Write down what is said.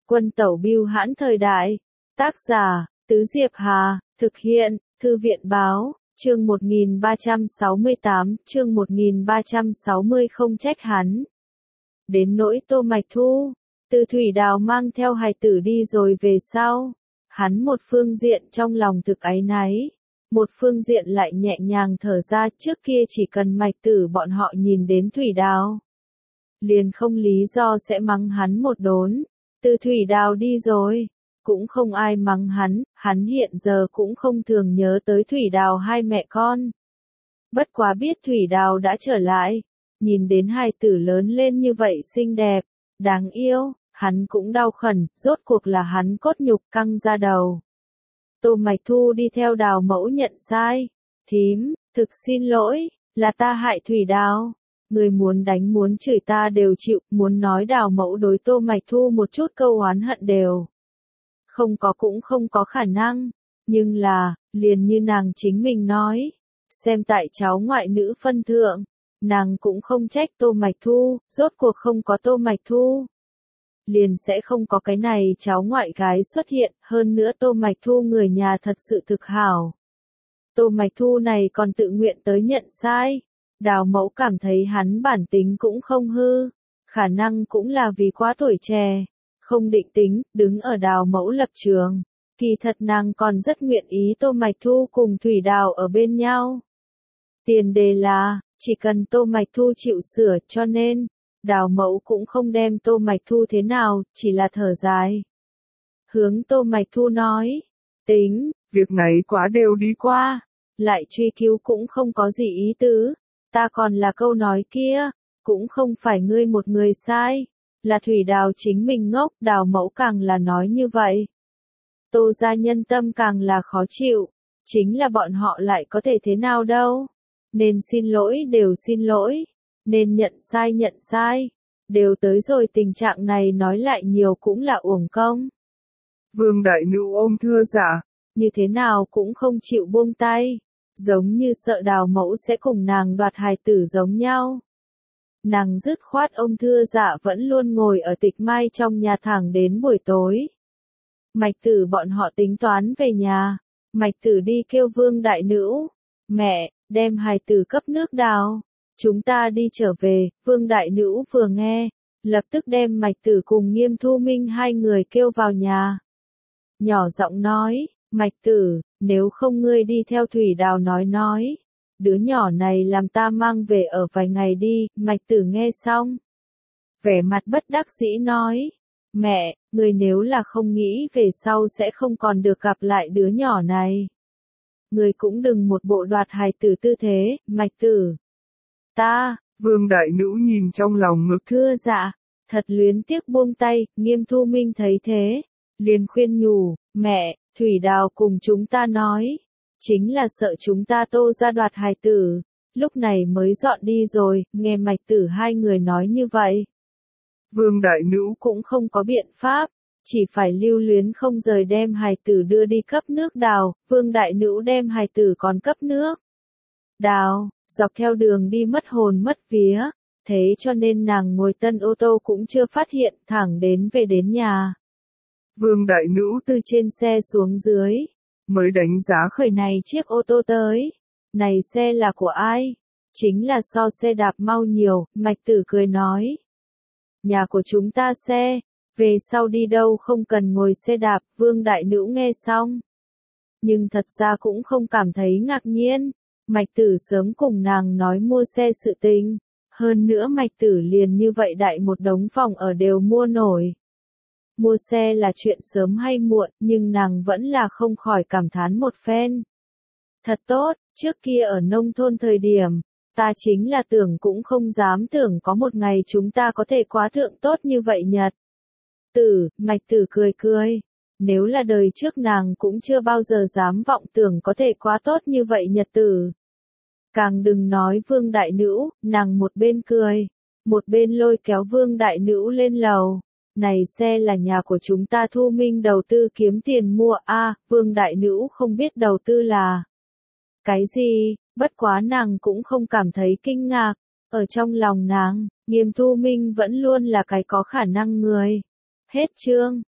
Quân tẩu bưu hãn thời đại. Tác giả, Tứ Diệp Hà, thực hiện, Thư viện Báo, chương 1368, chương 1360 không trách hắn. Đến nỗi Tô Mạch Thu, Từ Thủy Đào mang theo hài tử đi rồi về sau. Hắn một phương diện trong lòng thực áy náy, một phương diện lại nhẹ nhàng thở ra, trước kia chỉ cần Mạch Tử bọn họ nhìn đến Thủy Đào, liền không lý do sẽ mắng hắn một đốn. Từ Thủy Đào đi rồi, cũng không ai mắng hắn hiện giờ cũng không thường nhớ tới Thủy Đào hai mẹ con. Bất quá biết Thủy Đào đã trở lại, nhìn đến hai tử lớn lên như vậy xinh đẹp, đáng yêu, hắn cũng đau khẩn, rốt cuộc là hắn cốt nhục căng ra đầu. Tô Mạch Thu đi theo Đào mẫu nhận sai. Thím, thực xin lỗi, là ta hại Thủy Đào. Người muốn đánh muốn chửi ta đều chịu, muốn nói Đào mẫu đối Tô Mạch Thu một chút câu oán hận đều không có, cũng không có khả năng. Nhưng là, liền như nàng chính mình nói, xem tại cháu ngoại nữ phân thượng, nàng cũng không trách Tô Mạch Thu, rốt cuộc không có Tô Mạch Thu, liền sẽ không có cái này cháu ngoại gái xuất hiện. Hơn nữa Tô Mạch Thu người nhà thật sự thực hảo. Tô Mạch Thu này còn tự nguyện tới nhận sai. Đào mẫu cảm thấy hắn bản tính cũng không hư, khả năng cũng là vì quá tuổi trẻ, không định tính. Đứng ở Đào mẫu lập trường, kỳ thật nàng còn rất nguyện ý Tô Mạch Thu cùng Thủy Đào ở bên nhau. Tiền đề là, chỉ cần Tô Mạch Thu chịu sửa, cho nên Đào mẫu cũng không đem Tô Mạch Thu thế nào, chỉ là thở dài. Hướng Tô Mạch Thu nói, tính, việc này quá đều đi qua, lại truy cứu cũng không có gì ý tứ. Ta còn là câu nói kia, cũng không phải ngươi một người sai, là Thủy Đào chính mình ngốc. Đào mẫu càng là nói như vậy, Tô gia nhân tâm càng là khó chịu, chính là bọn họ lại có thể thế nào đâu. Nên xin lỗi đều xin lỗi, nên nhận sai, đều tới rồi tình trạng này nói lại nhiều cũng là uổng công. Vương đại nữ ôm thưa dạ, như thế nào cũng không chịu buông tay, giống như sợ Đào mẫu sẽ cùng nàng đoạt hài tử giống nhau. Nàng dứt khoát ôm thưa dạ vẫn luôn ngồi ở Tịch Mai trong nhà thẳng đến buổi tối. Mạch Tử bọn họ tính toán về nhà, Mạch Tử đi kêu Vương đại nữ, mẹ, đem hài tử cấp nước Đào, chúng ta đi trở về. Vương đại nữ vừa nghe, lập tức đem Mạch Tử cùng Nghiêm Thu Minh hai người kêu vào nhà. Nhỏ giọng nói, Mạch Tử, nếu không ngươi đi theo Thủy Đào nói, đứa nhỏ này làm ta mang về ở vài ngày đi. Mạch Tử nghe xong, vẻ mặt bất đắc dĩ nói, mẹ, ngươi nếu là không nghĩ về sau sẽ không còn được gặp lại đứa nhỏ này, ngươi cũng đừng một bộ đoạt hài tử tư thế. Mạch Tử, ta, Vương đại nữ nhìn trong lòng ngực thưa dạ, thật luyến tiếc buông tay. Nghiêm Thu Minh thấy thế, liền khuyên nhủ, mẹ, Thủy Đào cùng chúng ta nói, chính là sợ chúng ta Tô gia đoạt hài tử, lúc này mới dọn đi rồi. Nghe Mạch Tử hai người nói như vậy, Vương đại nữ cũng không có biện pháp, chỉ phải lưu luyến không rời đem hài tử đưa đi cấp nước Đào. Vương đại nữ đem hài tử còn cấp nước Đào, dọc theo đường đi mất hồn mất vía, thế cho nên nàng ngồi tân ô tô cũng chưa phát hiện, thẳng đến về đến nhà. Vương đại nữ từ trên xe xuống dưới, mới đánh giá khởi này chiếc ô tô tới. Này xe là của ai? Chính là so xe đạp mau nhiều. Mạch Tử cười nói, nhà của chúng ta xe, về sau đi đâu không cần ngồi xe đạp. Vương đại nữ nghe xong, nhưng thật ra cũng không cảm thấy ngạc nhiên. Mạch Tử sớm cùng nàng nói mua xe sự tình, hơn nữa Mạch Tử liền như vậy đại một đống phòng ở đều mua nổi. Mua xe là chuyện sớm hay muộn, nhưng nàng vẫn là không khỏi cảm thán một phen. Thật tốt, trước kia ở nông thôn thời điểm, ta chính là tưởng cũng không dám tưởng có một ngày chúng ta có thể quá thượng tốt như vậy nhật. Mạch Tử cười, nếu là đời trước nàng cũng chưa bao giờ dám vọng tưởng có thể quá tốt như vậy nhật tử. Càng đừng nói Vương đại nữ, nàng một bên cười, một bên lôi kéo Vương đại nữ lên lầu. Này xe là nhà của chúng ta Thu Minh đầu tư kiếm tiền mua. Vương đại nữ không biết đầu tư là cái gì, bất quá nàng cũng không cảm thấy kinh ngạc. Ở trong lòng nàng, Nghiêm Thu Minh vẫn luôn là cái có khả năng người. Hết chương.